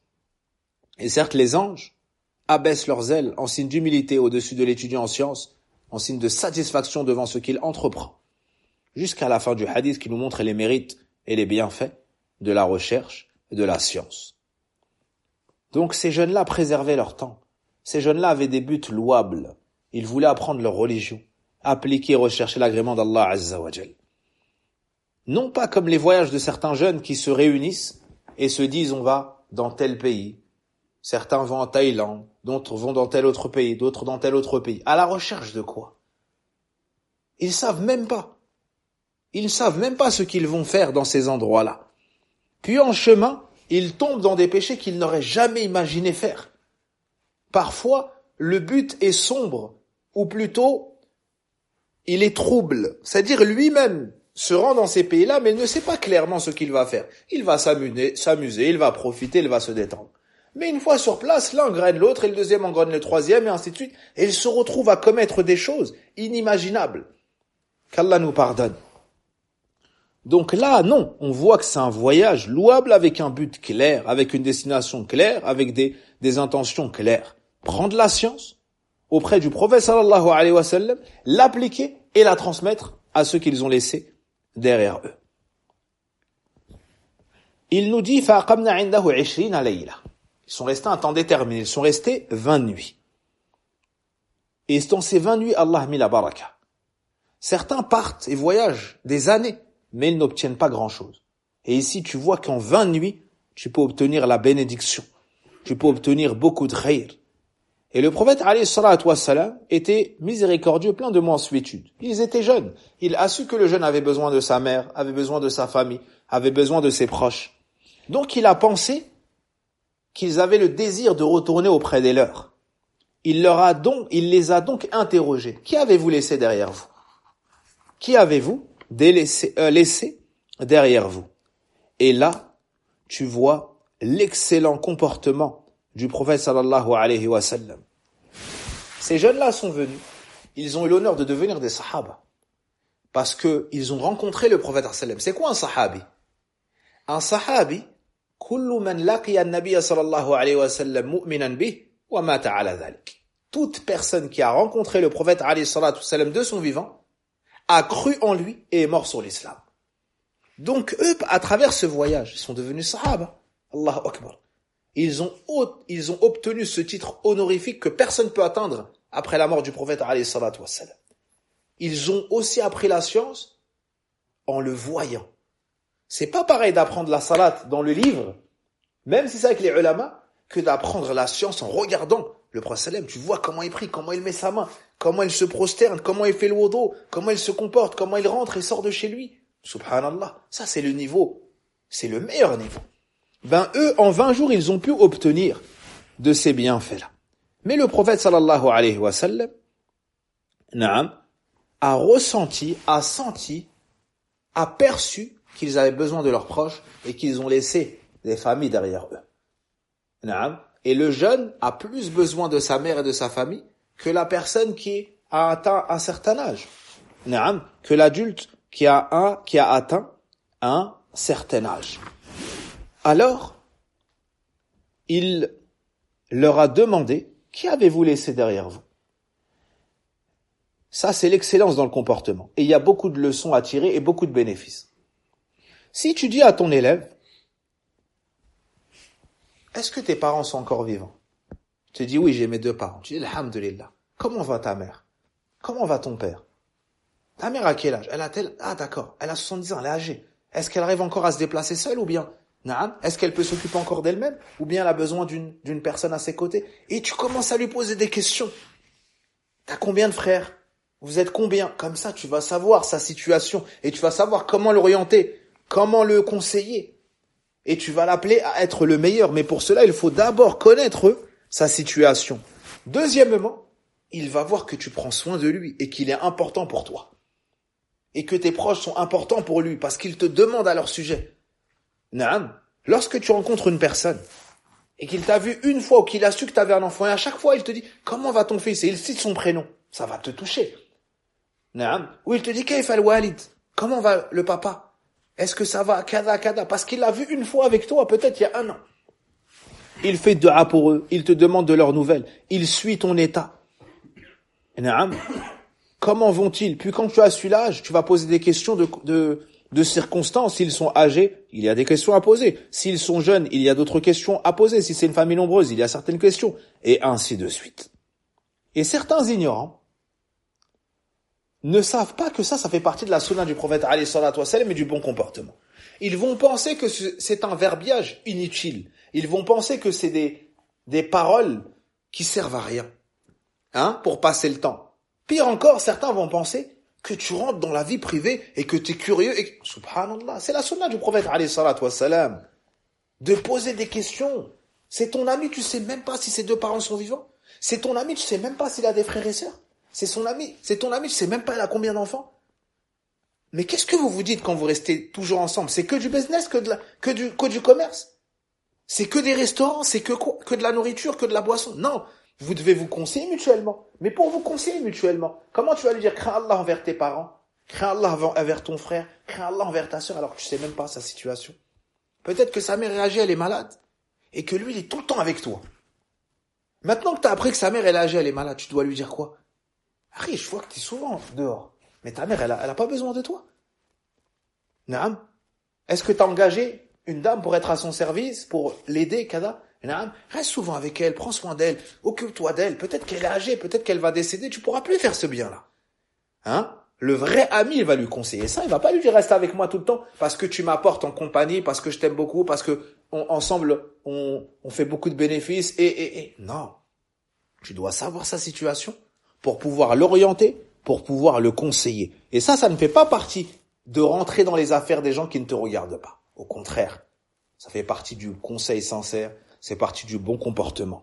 abaissent leurs ailes en signe d'humilité au-dessus de l'étudiant en sciences, en signe de satisfaction devant ce qu'il entreprend, jusqu'à la fin du hadith qui nous montre les mérites et les bienfaits de la recherche et de la science. Donc ces jeunes-là préservaient leur temps. Ces jeunes-là avaient des buts louables. Ils voulaient apprendre leur religion, appliquer et rechercher l'agrément d'Allah Azza wa Jal. Non pas comme les voyages de certains jeunes qui se réunissent et se disent: on va dans tel pays. Certains vont en Thaïlande, d'autres vont dans tel autre pays, d'autres dans tel autre pays. À la recherche de quoi? Ils savent même pas. Ils ne savent même pas ce qu'ils vont faire dans ces endroits-là. Puis en chemin, ils tombent dans des péchés qu'ils n'auraient jamais imaginé faire. Parfois, le but est sombre, ou plutôt, il est trouble. C'est-à-dire lui-même se rend dans ces pays-là, mais il ne sait pas clairement ce qu'il va faire. Il va s'amuser, il va profiter, il va se détendre. Mais une fois sur place, l'un engraine l'autre, et le deuxième engraine le troisième, et ainsi de suite. Et il se retrouve à commettre des choses inimaginables. Qu'Allah nous pardonne. Donc là, non, on voit que c'est un voyage louable avec un but clair, avec une destination claire, avec des intentions claires. Prendre la science auprès du prophète sallallahu alayhi wa sallam, l'appliquer et la transmettre à ceux qu'ils ont laissés derrière eux. Il nous dit فَأَقَمْنَا عِنْدَهُ 20 لَيْلَةً. Ils sont restés un temps déterminé, ils sont restés 20 nuits. Et dans ces 20 nuits, Allah a mis la baraka. Certains partent et voyagent des années, mais ils n'obtiennent pas grand-chose. Et ici, tu vois qu'en 20 nuits, tu peux obtenir la bénédiction. Tu peux obtenir beaucoup de khayr. Et le prophète, alayhi salatu wassalam, était miséricordieux, plein de mansuétude. Ils étaient jeunes. Il a su que le jeune avait besoin de sa mère, avait besoin de sa famille, avait besoin de ses proches. Donc il a pensé qu'ils avaient le désir de retourner auprès des leurs. Il les a donc interrogés. Qui avez-vous laissé derrière vous? Qui avez-vous laissé derrière vous? Et là, tu vois l'excellent comportement du prophète sallallahu alayhi wa sallam. Ces jeunes-là sont venus, ils ont eu l'honneur de devenir des sahaba, parce que ils ont rencontré le prophète sallallahu alayhi wa sallam. C'est quoi un sahabi? Un sahabi, kullu man laqiya an-nabiy sallallahu alayhi wa sallam mu'minan bih wa mata ala dhalik. Toute personne qui a rencontré le prophète alayhi salatu sallam de son vivant a cru en lui et est mort sur l'islam. Donc eux, à travers ce voyage, ils sont devenus sahaba. Allahu Akbar. Ils ont obtenu ce titre honorifique que personne ne peut atteindre après la mort du prophète alayhi salatu wassalam. Ils ont aussi appris la science en le voyant. C'est pas pareil d'apprendre la salat dans le livre, même si c'est avec les ulama, que d'apprendre la science en regardant le prophète sallam. Tu vois comment il prie, comment il met sa main, comment il se prosterne, comment il fait le wudu, comment il se comporte, comment il rentre et sort de chez lui. Subhanallah. Ça, c'est le niveau. C'est le meilleur niveau. Eux, en 20 jours, ils ont pu obtenir de ces bienfaits-là. Mais le prophète sallallahu alayhi wa sallam, a ressenti, a senti, a perçu qu'ils avaient besoin de leurs proches et qu'ils ont laissé des familles derrière eux. Et le jeune a plus besoin de sa mère et de sa famille que la personne qui a atteint un certain âge. Que l'adulte qui a atteint un certain âge. Alors, il leur a demandé, qui avez-vous laissé derrière vous? Ça, c'est l'excellence dans le comportement. Et il y a beaucoup de leçons à tirer et beaucoup de bénéfices. Si tu dis à ton élève, est-ce que tes parents sont encore vivants? Tu dis, oui, j'ai mes 2 parents. Tu dis, alhamdulillah. Comment va ta mère? Comment va ton père? Ta mère a quel âge? Ah, d'accord. Elle a 70 ans, elle est âgée. Est-ce qu'elle arrive encore à se déplacer seule ou bien? Est-ce qu'elle peut s'occuper encore d'elle-même? Ou bien elle a besoin d'une personne à ses côtés? Et tu commences à lui poser des questions. T'as combien de frères? Vous êtes combien? Comme ça, tu vas savoir sa situation. Et tu vas savoir comment l'orienter, comment le conseiller. Et tu vas l'appeler à être le meilleur. Mais pour cela, il faut d'abord connaître sa situation. Deuxièmement, il va voir que tu prends soin de lui et qu'il est important pour toi. Et que tes proches sont importants pour lui parce qu'ils te demandent à leur sujet. Lorsque tu rencontres une personne et qu'il t'a vu une fois ou qu'il a su que tu avais un enfant et à chaque fois il te dit « Comment va ton fils ?» et il cite son prénom, ça va te toucher. Ou il te dit « Kayf al-walid ?» Comment va le papa? Est-ce que ça va? Kada, kada. Parce qu'il l'a vu une fois avec toi, peut-être il y a 1 an. Il fait dua pour eux, il te demande de leurs nouvelles, il suit ton état. Comment vont-ils? Puis quand tu as su l'âge, tu vas poser des questions de circonstances. S'ils sont âgés, il y a des questions à poser. S'ils sont jeunes, il y a d'autres questions à poser. Si c'est une famille nombreuse, il y a certaines questions. Et ainsi de suite. Et certains ignorants ne savent pas que ça fait partie de la sunna du prophète alayhi salatu wassalam et du bon comportement. Ils vont penser que c'est un verbiage inutile. Ils vont penser que c'est des paroles qui servent à rien. Pour passer le temps. Pire encore, certains vont penser que tu rentres dans la vie privée et que tu es curieux. Et... Subhanallah, c'est la sunna du prophète, alayhi salatu wassalam, de poser des questions. C'est ton ami, tu sais même pas si ses deux parents sont vivants. C'est ton ami, tu sais même pas s'il a des frères et sœurs. C'est ton ami, tu sais même pas il a combien d'enfants. Mais qu'est-ce que vous vous dites quand vous restez toujours ensemble? C'est que du business, que du commerce? C'est que des restaurants? C'est que de la nourriture, que de la boisson? Non. Vous devez vous conseiller mutuellement. Mais pour vous conseiller mutuellement, comment tu vas lui dire crains Allah envers tes parents, crains Allah envers ton frère, crains Allah envers ta sœur alors que tu sais même pas sa situation? Peut-être que sa mère âgée, elle est malade et que lui, il est tout le temps avec toi. Maintenant que tu as appris que sa mère, elle est âgée, elle est malade, tu dois lui dire quoi? Harry, je vois que tu es souvent dehors. Mais ta mère, elle a pas besoin de toi. Naam. Est-ce que tu as engagé une dame pour être à son service, pour l'aider, kada? Naam. Reste souvent avec elle, prends soin d'elle, occupe-toi d'elle. Peut-être qu'elle est âgée, peut-être qu'elle va décéder, tu pourras plus faire ce bien-là. Hein? Le vrai ami, il va lui conseiller ça. Il va pas lui dire reste avec moi tout le temps parce que tu m'apportes en compagnie, parce que je t'aime beaucoup, parce que ensemble on fait beaucoup de bénéfices. Et non, tu dois savoir sa situation pour pouvoir l'orienter, pour pouvoir le conseiller. Et ça ne fait pas partie de rentrer dans les affaires des gens qui ne te regardent pas. Au contraire, ça fait partie du conseil sincère, c'est partie du bon comportement.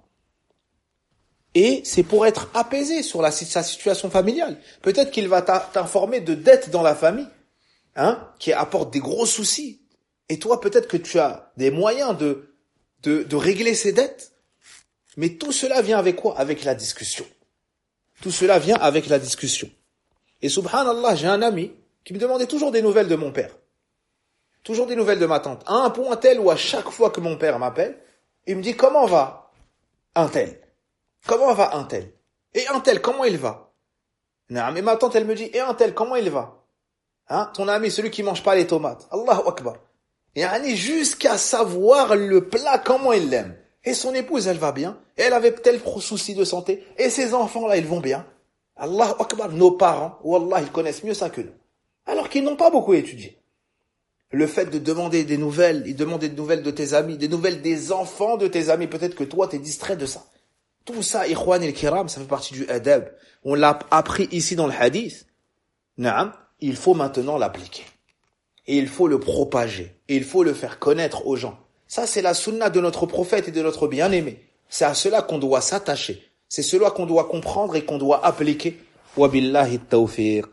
Et c'est pour être apaisé sur sa situation familiale. Peut-être qu'il va t'informer de dettes dans la famille, hein, qui apportent des gros soucis. Et toi, peut-être que tu as des moyens de régler ces dettes. Mais tout cela vient avec quoi? Avec la discussion. Tout cela vient avec la discussion. Et subhanallah, j'ai un ami qui me demandait toujours des nouvelles de mon père. Toujours des nouvelles de ma tante. À un point tel où à chaque fois que mon père m'appelle, il me dit comment va un tel? Comment va un tel? Et un tel, comment il va? Mais ma tante, elle me dit, et un tel, comment il va? Hein? Ton ami, celui qui mange pas les tomates. Allahu Akbar. Et jusqu'à savoir le plat, comment il l'aime. Et son épouse, elle va bien. Et elle avait tel souci de santé. Et ses enfants, là, ils vont bien. Allahu Akbar. Nos parents, wallah, ils connaissent mieux ça que nous. Alors qu'ils n'ont pas beaucoup étudié. Le fait de demander des nouvelles, ils demandent des nouvelles de tes amis, des nouvelles des enfants de tes amis. Peut-être que toi, t'es distrait de ça. Tout ça, ikhwan el-kiram, ça fait partie du adab. On l'a appris ici dans le hadith. Naam, il faut maintenant l'appliquer. Et il faut le propager. Et il faut le faire connaître aux gens. Ça, c'est la sunna de notre prophète et de notre bien-aimé. C'est à cela qu'on doit s'attacher. C'est cela qu'on doit comprendre et qu'on doit appliquer. Wa billahi tawfiq.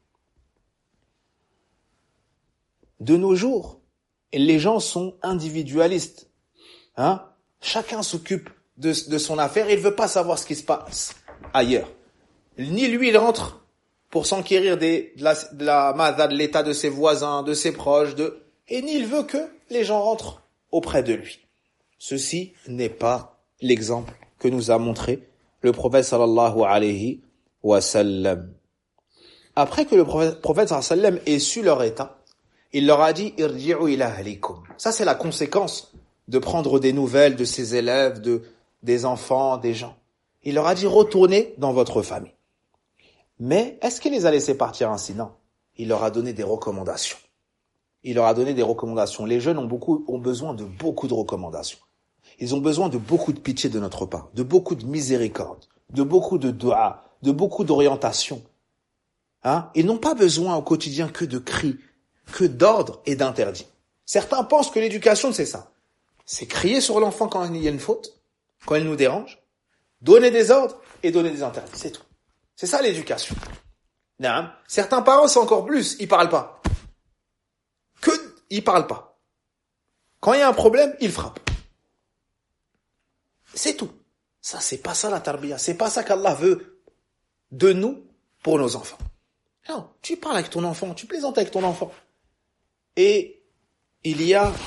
De nos jours, les gens sont individualistes. Hein? Chacun s'occupe de son affaire, il veut pas savoir ce qui se passe ailleurs. Ni lui, il rentre pour s'enquérir de l'état de ses voisins, de ses proches, et ni il veut que les gens rentrent auprès de lui. Ceci n'est pas l'exemple que nous a montré le prophète sallallahu alayhi wa sallam. Après que le prophète sallallahu alayhi wa sallam ait su leur état, il leur a dit « Irji'u ila ahlikum ». Ça, c'est la conséquence de prendre des nouvelles de ses élèves, des enfants, des gens. Il leur a dit, retournez dans votre famille. Mais est-ce qu'il les a laissés partir ainsi? Non. Il leur a donné des recommandations. Il leur a donné des recommandations. Les jeunes ont besoin de beaucoup de recommandations. Ils ont besoin de beaucoup de pitié de notre part, de beaucoup de miséricorde, de beaucoup de dua, de beaucoup d'orientation. Hein? Ils n'ont pas besoin au quotidien que de cris, que d'ordres et d'interdits. Certains pensent que l'éducation, c'est ça. C'est crier sur l'enfant quand il y a une faute, quand il nous dérange, donner des ordres et donner des interdits, c'est tout. C'est ça l'éducation. Non. Certains parents, c'est encore plus, ils parlent pas. Ils parlent pas. Quand il y a un problème, ils frappent. C'est tout. Ça, c'est pas ça la tarbiya. C'est pas ça qu'Allah veut de nous pour nos enfants. Non, tu parles avec ton enfant, tu plaisantes avec ton enfant. Et il y a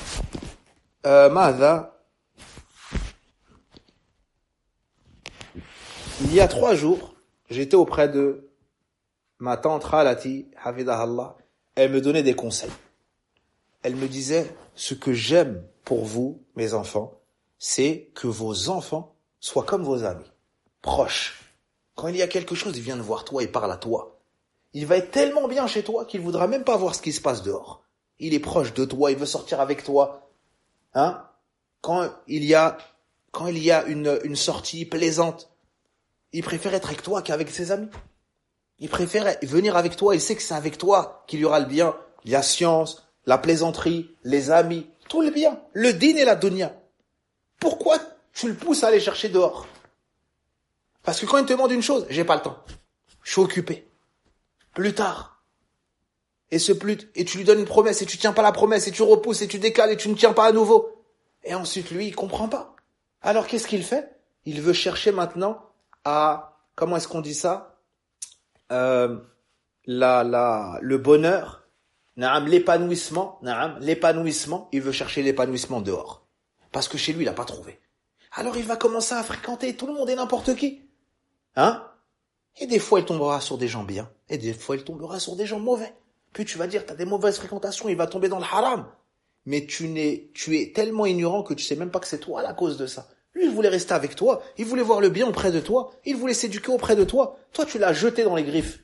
il y a 3 jours, j'étais auprès de ma tante Khalati, Hafidahallah. Elle me donnait des conseils. Elle me disait, ce que j'aime pour vous, mes enfants, c'est que vos enfants soient comme vos amis, proches. Quand il y a quelque chose, il vient de voir toi, il parle à toi. Il va être tellement bien chez toi qu'il voudra même pas voir ce qui se passe dehors. Il est proche de toi, il veut sortir avec toi. Hein? Quand il y a une sortie plaisante, il préfère être avec toi qu'avec ses amis. Il préfère venir avec toi, il sait que c'est avec toi qu'il y aura le bien, la science, la plaisanterie, les amis, tout le bien, le din et la dunya. Pourquoi tu le pousses à aller chercher dehors? Parce que quand il te demande une chose, j'ai pas le temps, je suis occupé, plus tard. Et tu lui donnes une promesse et tu tiens pas la promesse et tu repousses et tu décales et tu ne tiens pas à nouveau. Et ensuite lui, il comprend pas. Alors qu'est-ce qu'il fait? Il veut chercher maintenant comment est-ce qu'on dit ça? Le bonheur, l'épanouissement, il veut chercher l'épanouissement dehors. Parce que chez lui, il n'a pas trouvé. Alors il va commencer à fréquenter tout le monde et n'importe qui. Et des fois, il tombera sur des gens bien, et des fois, il tombera sur des gens mauvais. Puis tu vas dire, tu as des mauvaises fréquentations, il va tomber dans le haram. Mais tu es tellement ignorant que tu sais même pas que c'est toi la cause de ça. Lui, il voulait rester avec toi, il voulait voir le bien auprès de toi, il voulait s'éduquer auprès de toi. Toi, tu l'as jeté dans les griffes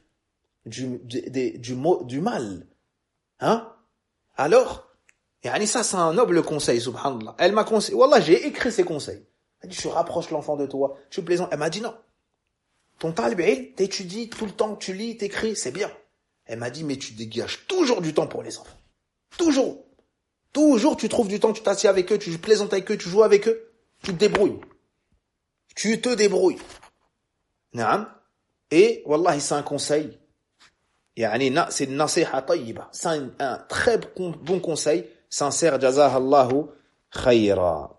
du mal. Alors, ça, c'est un noble conseil, subhanallah. Elle m'a conseillé, wallah, j'ai écrit ses conseils. Elle dit, tu rapproches l'enfant de toi, tu plaisantes. Elle m'a dit non. Ton talib ilm, t'étudies tout le temps, tu lis, t'écris, c'est bien. Elle m'a dit, mais tu dégages toujours du temps pour les enfants. Toujours. Toujours, tu trouves du temps, tu t'assieds avec eux, tu plaisantes avec eux, tu joues avec eux, tu te débrouilles. Tu te débrouilles. Naam. Et, wallah, c'est un conseil. C'est une nasiha tayyiba. C'est un très bon conseil, sincère, jazahallahu khayra.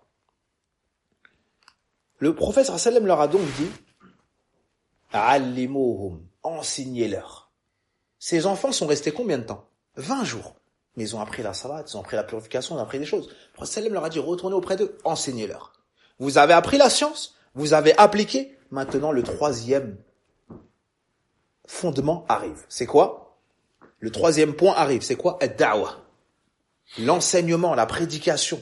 Le prophète sallallahu alayhi wa sallam leur a donc dit, allimuhum, enseignez-leur. Ces enfants sont restés combien de temps? 20 jours. Mais ils ont appris la salat, ils ont appris la purification, ils ont appris des choses. Le prophète sallam leur a dit, retournez auprès d'eux, enseignez-leur. Vous avez appris la science, vous avez appliqué, maintenant le troisième fondement arrive. C'est quoi? Le troisième point arrive, c'est quoi? Ad-da'wa. L'enseignement, la prédication.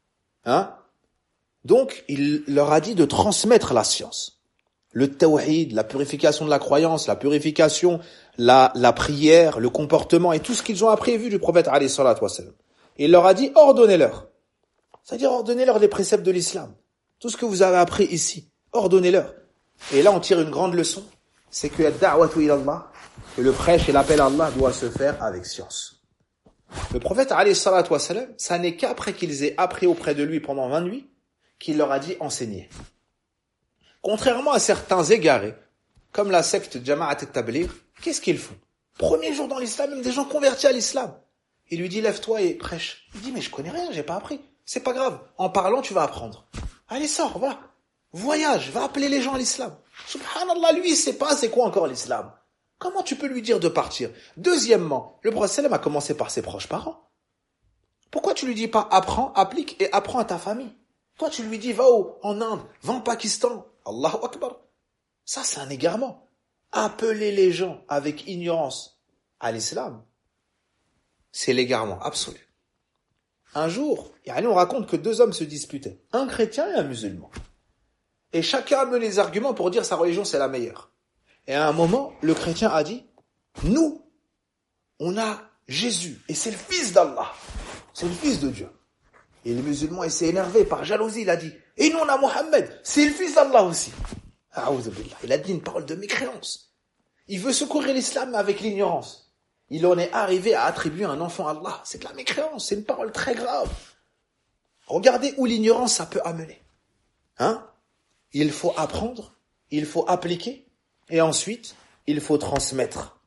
Donc, il leur a dit de transmettre la science. Le tawhid, la purification de la croyance, la purification, la prière, le comportement et tout ce qu'ils ont appris et vu du prophète alayhi salatu wa sallam. Il leur a dit, ordonnez-leur. C'est-à-dire, ordonnez-leur les préceptes de l'islam. Tout ce que vous avez appris ici, ordonnez-leur. Et là, on tire une grande leçon. C'est que ad-da'watu ila Allah, que le prêche et l'appel à Allah doit se faire avec science. Le prophète alayhi salatu wa sallam, ça n'est qu'après qu'ils aient appris auprès de lui pendant 20 nuits, qu'il leur a dit enseigner. Contrairement à certains égarés, comme la secte Jama'at al-Tabligh, qu'est-ce qu'ils font? Premier jour dans l'islam, même des gens convertis à l'islam. Il lui dit, lève-toi et prêche. Il dit, mais je connais rien, j'ai pas appris. C'est pas grave. En parlant, tu vas apprendre. Allez, sors, va. Voyage, va appeler les gens à l'islam. Subhanallah, lui, il sait pas c'est quoi encore l'islam. Comment tu peux lui dire de partir? Deuxièmement, le prophète sallam a commencé par ses proches parents. Pourquoi tu lui dis pas apprends, applique et apprends à ta famille? Toi, tu lui dis va en Inde, va en Pakistan. Allahu Akbar. Ça, c'est un égarement. Appeler les gens avec ignorance à l'islam, c'est l'égarement absolu. Un jour, on raconte que 2 hommes se disputaient, un chrétien et un musulman. Et chacun a mené les arguments pour dire sa religion c'est la meilleure. Et à un moment, le chrétien a dit, nous, on a Jésus, et c'est le fils d'Allah. C'est le fils de Dieu. Et le musulman, il s'est énervé par jalousie, il a dit, et nous on a Mohammed, c'est le fils d'Allah aussi. Il a dit une parole de mécréance. Il veut secourir l'islam avec l'ignorance. Il en est arrivé à attribuer un enfant à Allah. C'est de la mécréance, c'est une parole très grave. Regardez où l'ignorance ça peut amener. Il faut apprendre, il faut appliquer, et ensuite, il faut transmettre.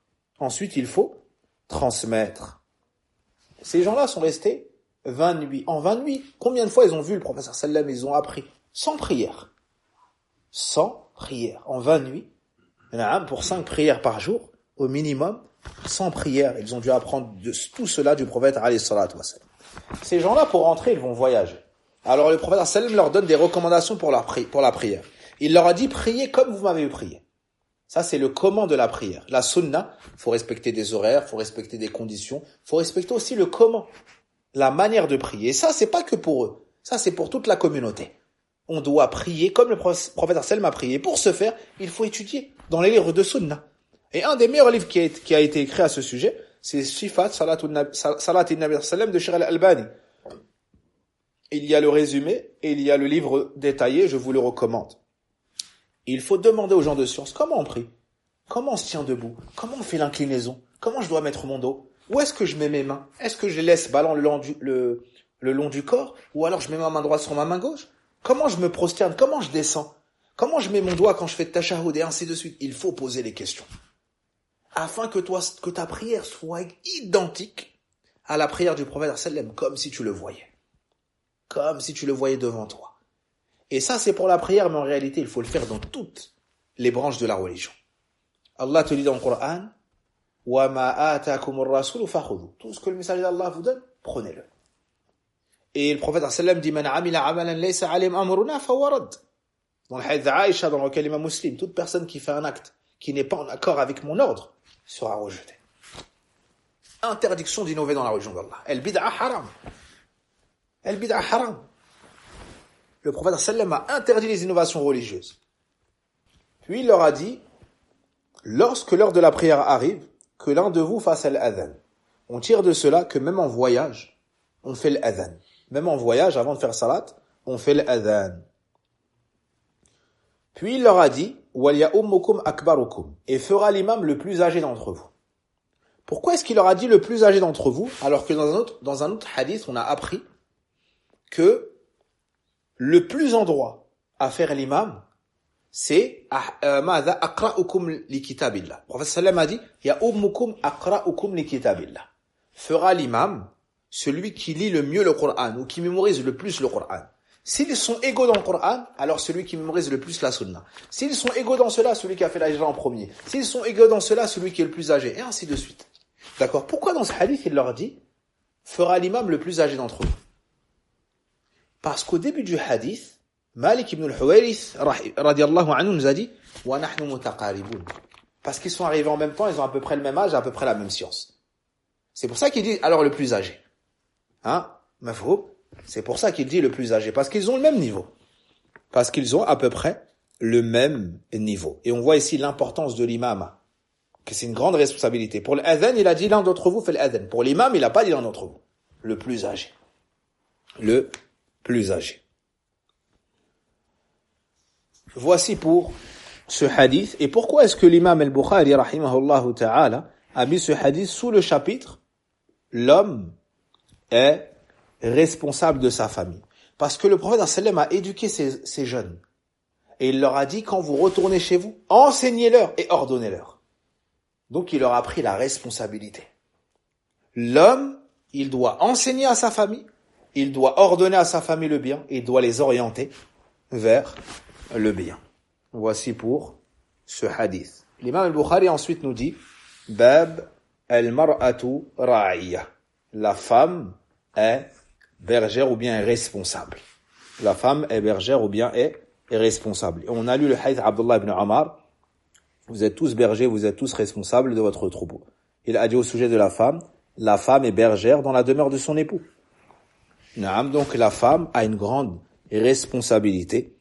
Ces gens-là sont restés 20 nuits. En 20 nuits, combien de fois ils ont vu le prophète sallam, ils ont appris? Sans prière. En 20 nuits. Il y en a pour 5 prières par jour, au minimum, sans prière. Ils ont dû apprendre tout cela du prophète alayhi salatu wa sallam. Ces gens-là, pour rentrer, ils vont voyager. Alors le prophète sallam leur donne des recommandations pour la prière. Il leur a dit, priez comme vous m'avez prié. Ça, c'est le comment de la prière. La sunna, faut respecter des horaires, faut respecter des conditions, faut respecter aussi le comment, la manière de prier. Et ça, c'est pas que pour eux. Ça, c'est pour toute la communauté. On doit prier comme le prophète sallam a prié. Pour ce faire, il faut étudier dans les livres de sunna. Et un des meilleurs livres qui a été écrit à ce sujet, c'est Sifat Salat al-Nabi sallam de Sheikh al-Albani. Il y a le résumé et il y a le livre détaillé, je vous le recommande. Il faut demander aux gens de science comment on prie. Comment on se tient debout? Comment on fait l'inclinaison? Comment je dois mettre mon dos? Où est-ce que je mets mes mains? Est-ce que je les laisse ballants le long du corps? Ou alors je mets ma main droite sur ma main gauche? Comment je me prosterne? Comment je descends? Comment je mets mon doigt quand je fais le tashahhud et ainsi de suite? Il faut poser les questions. Afin que ta prière soit identique à la prière du prophète sallam, comme si tu le voyais. Comme si tu le voyais devant toi. Et ça, c'est pour la prière, mais en réalité, il faut le faire dans toutes les branches de la religion. Allah te dit dans le Coran, وَمَا آتَاكُمُ الرَّسُولُ فَخُذُوا. Tout ce que le messager d'Allah vous donne, prenez-le. Et le prophète sallam dit, مَنْ عَمِلَ عَمَلًا لَيْسَ عَلَيْهِ أَمْرُنَا فَهُوَ رَدٌّ. Dans le hadith d'Aïcha, dans lequel Imam Muslim, toute personne qui fait un acte qui n'est pas en accord avec mon ordre sera rejetée. Interdiction d'innover dans la religion d'Allah. El-bid'a haram. El-bid'a haram. Le prophète sallam a interdit les innovations religieuses. Puis il leur a dit, lorsque l'heure de la prière arrive, que l'un de vous fasse l'adhan. On tire de cela que même en voyage, on fait l'adhan. Même en voyage, avant de faire salat, on fait l'adhan. Puis il leur a dit, وَلْيَأُمُّكُمْ أَكْبَرُكُمْ, et fera l'imam le plus âgé d'entre vous. Pourquoi est-ce qu'il leur a dit le plus âgé d'entre vous, alors que dans un autre hadith, on a appris que le plus en droit à faire l'imam, c'est ماذا أقرأكم لكتاب الله. Le prophète sallam a dit يَأُمُّكُمْ أَقْرَأُكُمْ لكتاب الله. Fera l'imam celui qui lit le mieux le Coran ou qui mémorise le plus le Coran. S'ils sont égaux dans le Coran, alors celui qui mémorise le plus la sunna. S'ils sont égaux dans cela, celui qui a fait la hijra en premier. S'ils sont égaux dans cela, celui qui est le plus âgé, et ainsi de suite. D'accord? Pourquoi dans ce hadith, il leur dit fera l'imam le plus âgé d'entre eux? Parce qu'au début du hadith, Malik ibn al-Huwayrith radiyallahu anhu nous a dit wa nahnu mutaqaribun. Parce qu'ils sont arrivés en même temps, ils ont à peu près le même âge, à peu près la même science. C'est pour ça qu'il dit alors le plus âgé. Hein? Mafhoum? C'est pour ça qu'il dit le plus âgé, parce qu'ils ont le même niveau. Parce qu'ils ont à peu près le même niveau. Et on voit ici l'importance de l'imam, que c'est une grande responsabilité. Pour l'adhan, il a dit l'un d'entre vous fait l'adhan. Pour l'imam, il n'a pas dit l'un d'entre vous. Le plus âgé. Le plus âgé. Voici pour ce hadith. Et pourquoi est-ce que l'imam al-Bukhari, rahimahullah ta'ala, a mis ce hadith sous le chapitre l'homme est responsable de sa famille. Parce que le prophète sallam a éduqué ces jeunes. Et il leur a dit, quand vous retournez chez vous, enseignez-leur et ordonnez-leur. Donc il leur a pris la responsabilité. L'homme, il doit enseigner à sa famille, il doit ordonner à sa famille le bien, et il doit les orienter vers le bien. Voici pour ce hadith. L'imam al-Bukhari ensuite nous dit, Bab al-mar'atu ra'iyya. La femme est bergère ou bien est responsable. La femme est bergère ou bien est responsable. Et on a lu le hadith Abdullah ibn Omar. Vous êtes tous bergers, vous êtes tous responsables de votre troupeau. Il a dit au sujet de la femme est bergère dans la demeure de son époux. Donc la femme a une grande responsabilité.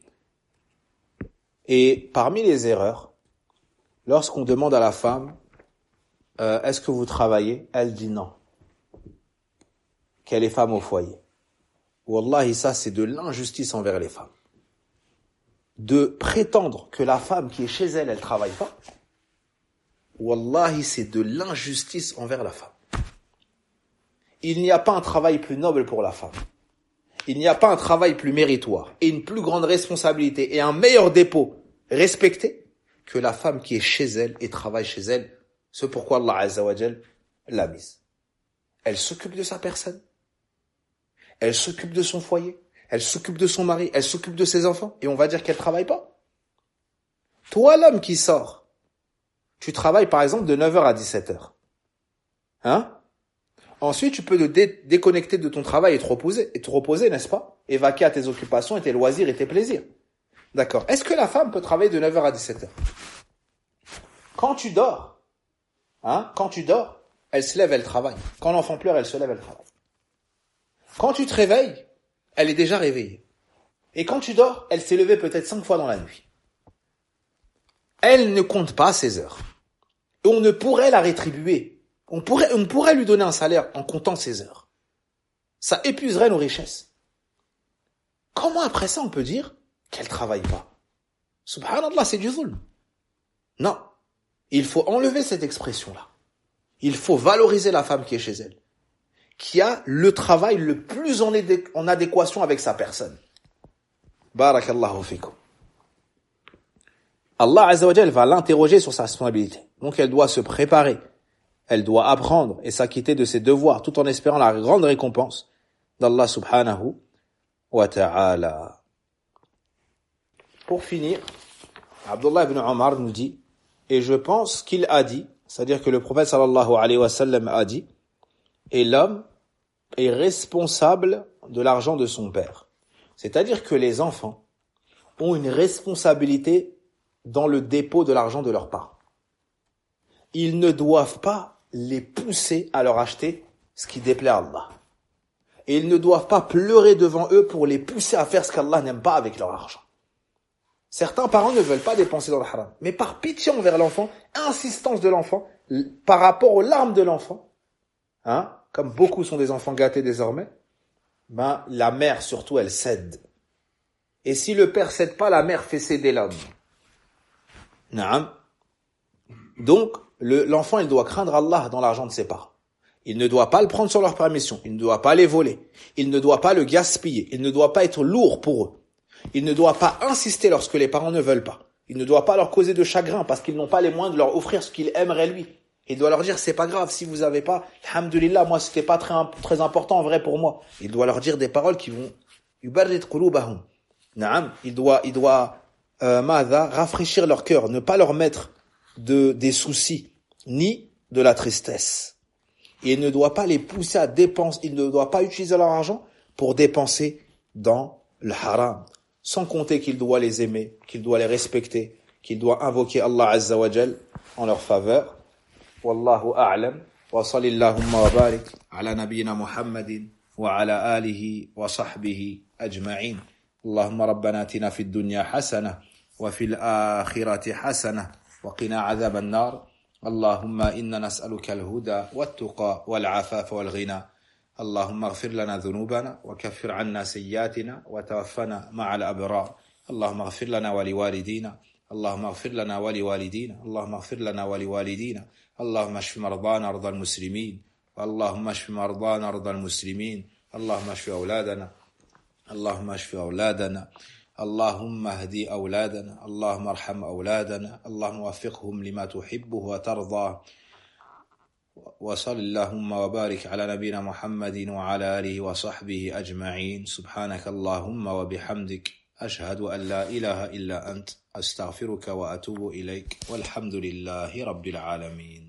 Et parmi les erreurs, lorsqu'on demande à la femme, est-ce que vous travaillez? Elle dit non. Qu'elle est femme au foyer. Wallahi, ça c'est de l'injustice envers les femmes. De prétendre que la femme qui est chez elle, elle travaille pas. Wallahi, c'est de l'injustice envers la femme. Il n'y a pas un travail plus noble pour la femme. Il n'y a pas un travail plus méritoire et une plus grande responsabilité et un meilleur dépôt respecté que la femme qui est chez elle et travaille chez elle. C'est pourquoi Allah Azza wa Jal l'a mise. Elle s'occupe de sa personne. Elle s'occupe de son foyer. Elle s'occupe de son mari. Elle s'occupe de ses enfants. Et on va dire qu'elle travaille pas. Toi, l'homme qui sort, tu travailles par exemple de 9h à 17h. Hein? Ensuite, tu peux te déconnecter de ton travail et te reposer, n'est-ce pas? Et vaquer à tes occupations et tes loisirs et tes plaisirs. D'accord. Est-ce que la femme peut travailler de 9h à 17h? Quand tu dors, elle se lève, elle travaille. Quand l'enfant pleure, elle se lève, elle travaille. Quand tu te réveilles, elle est déjà réveillée. Et quand tu dors, elle s'est levée peut-être 5 fois dans la nuit. Elle ne compte pas ses heures. Et on ne pourrait la rétribuer. On pourrait lui donner un salaire en comptant ses heures. Ça épuiserait nos richesses. Comment après ça on peut dire qu'elle travaille pas? Subhanallah, c'est du zulm. Non. Il faut enlever cette expression-là. Il faut valoriser la femme qui est chez elle, qui a le travail le plus en adéquation avec sa personne. Barakallahu fikum. Allah Azza wa Jal va l'interroger sur sa responsabilité. Donc elle doit se préparer, elle doit apprendre et s'acquitter de ses devoirs tout en espérant la grande récompense d'Allah subhanahu wa ta'ala. Pour finir, Abdullah ibn Omar nous dit, et je pense qu'il a dit, c'est-à-dire que le prophète sallallahu alayhi wa sallam a dit, et l'homme est responsable de l'argent de son père. C'est-à-dire que les enfants ont une responsabilité dans le dépôt de l'argent de leurs parents. Ils ne doivent pas les pousser à leur acheter ce qui déplaît à Allah. Et ils ne doivent pas pleurer devant eux pour les pousser à faire ce qu'Allah n'aime pas avec leur argent. Certains parents ne veulent pas dépenser dans le haram, mais par pitié envers l'enfant, insistance de l'enfant, par rapport aux larmes de l'enfant, comme beaucoup sont des enfants gâtés désormais, la mère surtout elle cède. Et si le père cède pas, la mère fait céder l'homme. Donc, l'enfant, il doit craindre Allah dans l'argent de ses parents. Il ne doit pas le prendre sur leur permission. Il ne doit pas les voler. Il ne doit pas le gaspiller. Il ne doit pas être lourd pour eux. Il ne doit pas insister lorsque les parents ne veulent pas. Il ne doit pas leur causer de chagrin parce qu'ils n'ont pas les moyens de leur offrir ce qu'ils aimeraient lui. Il doit leur dire, c'est pas grave, si vous avez pas, alhamdulillah, moi c'était pas très important en vrai pour moi. Il doit leur dire des paroles qui vont, yubarrid qulubahum. Il doit rafraîchir leur cœur, ne pas leur mettre des soucis, ni de la tristesse. Et il ne doit pas les pousser à dépenser, il ne doit pas utiliser leur argent pour dépenser dans le haram. Sans compter qu'il doit les aimer, qu'il doit les respecter, qu'il doit invoquer Allah Azza wa Jal en leur faveur. Wallahu a'lam. Wa sallallahu wa barik ala nabiyyina Muhammadin wa ala alihi wa sahbihi ajma'in. Allahumma rabbana atina fid dunya hasana wa fil akhirati hasana wa qina adhaban nar. Allahumma inna nas'aluka al-huda wat-tuqa wal-'afafa wal-ghina. اللهم اغفر لنا ذنوبنا وكفر عنا سيئاتنا وتوفنا مع الأبرار اللهم اغفر لنا ولوالدينا اللهم اغفر لنا ولوالدينا اللهم اغفر لنا ولوالدينا اللهم اشف مرضانا مرضى المسلمين اللهم اشف مرضانا مرضى المسلمين اللهم اشف أولادنا اللهم اشف أولادنا اللهم اهدي أولادنا اللهم ارحم أولادنا اللهم وفقهم لما تحبه وترضاه وصل اللهم وبارك على نبينا محمد وعلى آله وصحبه أجمعين سبحانك اللهم وبحمدك أشهد أن لا إله إلا أنت أستغفرك وأتوب إليك والحمد لله رب العالمين.